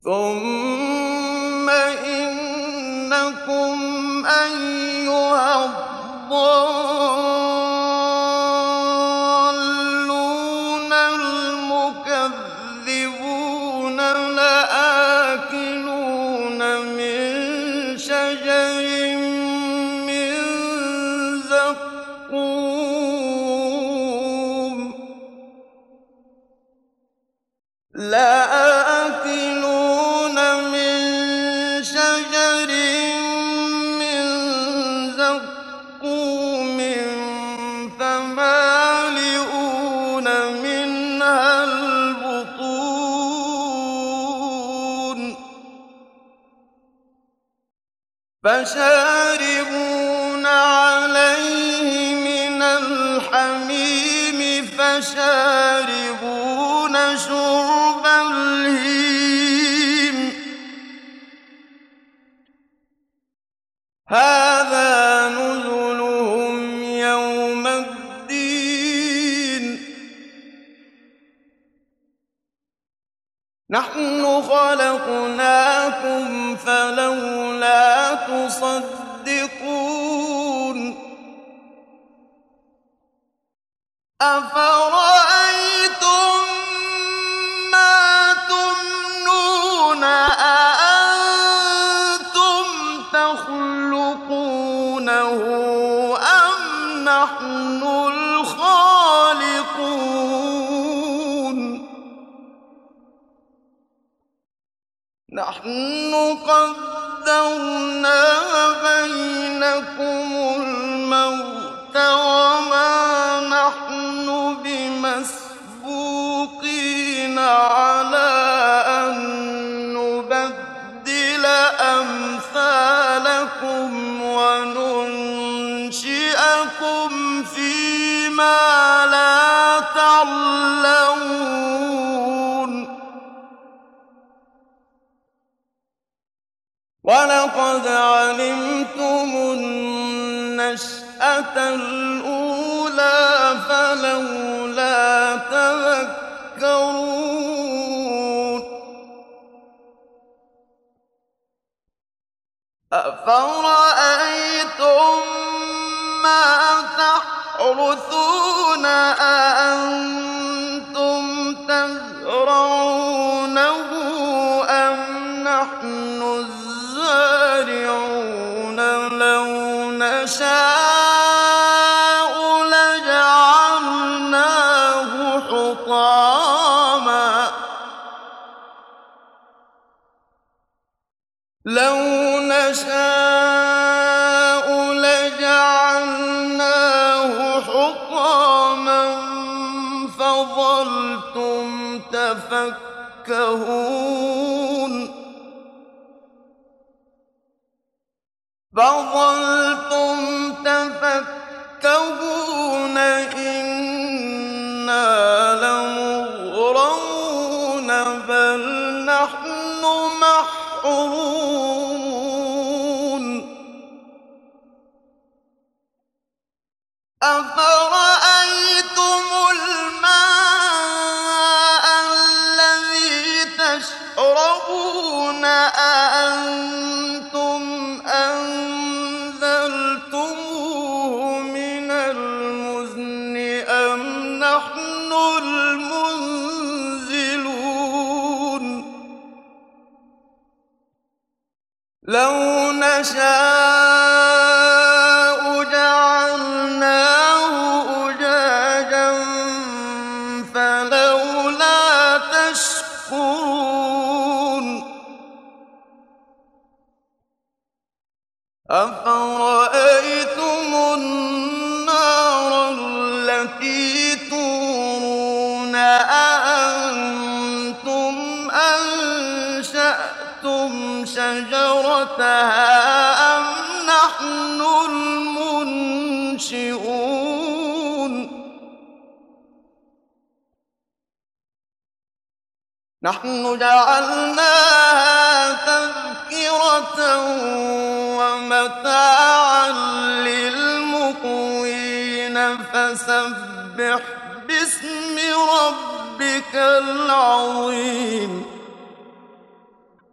ثُمَّ إِنَّكُمْ أَيُّهَا الضَّالُّونَ الْمُكَذِّبُونَ لَآكِلُونَ مِن شَجَرٍ مِّن زَقُّومٍ فَمَالِئُونَ مِنْهَا الْبُطُونَ فَشَارِبُونَ عَلَيْهِ مِنَ الْحَمِيمِ فَشَارِبُونَ شُرْبَ الْهِيمِ هَٰذَا نُزُلُهُمْ يَوْمَ الدِّينِ نَحْنُ خَلَقْنَاكُمْ فَلَوْلَا تُصَدِّقُونَ أَفَرَأَيْتُم مَّا تُمْنُونَ أَأَنتُمْ تَخْلُقُونَهُ أَمْ نَحْنُ الْخَالِقُونَ نَحْنُ قَدَّرْنَا بَيْنَكُمُ الْمَوْتَ وَمَا نَحْنُ بِمَسْبُوقِينَ عَلَىٰ أَن نُّبَدِّلَ أَمْثَالَكُمْ وَنُنشِئَكُمْ فِيمَا لَا تَعْلَمُونَ وَلَقَدْ عَلِمْتُمُ النَّشْأَةَ الْأُولَىٰ فَلَوْلَا تَذَكَّرُونَ أَفَرَأَيْتُم مَّا تَحْرُثُونَ أَأَنتُمْ تَزْرَعُونَهُ أَمْ نَحْنُ الزَّارِعُونَ لَوْ نَشَاءُ لَجَعَلْنَاهُ حُطَامًا فَظَلْتُمْ تَفَكَّهُونَ إِنَّا لَمُغْرَمُونَ بَلْ نَحْنُ مَحْرُومُونَ أَفَرَأَيْتُمُ الْمَاءَ الَّذِي تَشْرَبُونَ أَأَنتُمْ أَنزَلْتُمُوهُ مِنَ الْمُزْنِ أَمْ نَحْنُ الْمُنزِلُونَ لَوْ نَشَاءُ جَعَلْنَاهُ أُجَاجًا فَلَوْلَا تَشْكُرُونَ أَفَرَأَيْتُمُ النَّارَ الَّتِي تُورُونَ أَأَنتُمْ أَنشَأْتُمْ شَجَرَتَهَا أَمْ نَحْنُ الْمُنشِئُونَ نَحْنُ جَعَلْنَاهَا تَذْكِرَةً وَمَتَاعًا لِّلْمُقْوِينَ فَسَبِّحْ بِاسْمِ رَبِّكَ الْعَظِيمِ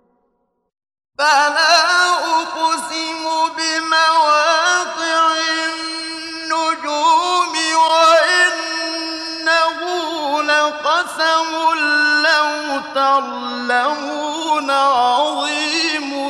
قَسَمٌ لَّوْ تَعْلَمُونَ عَظِيمٌ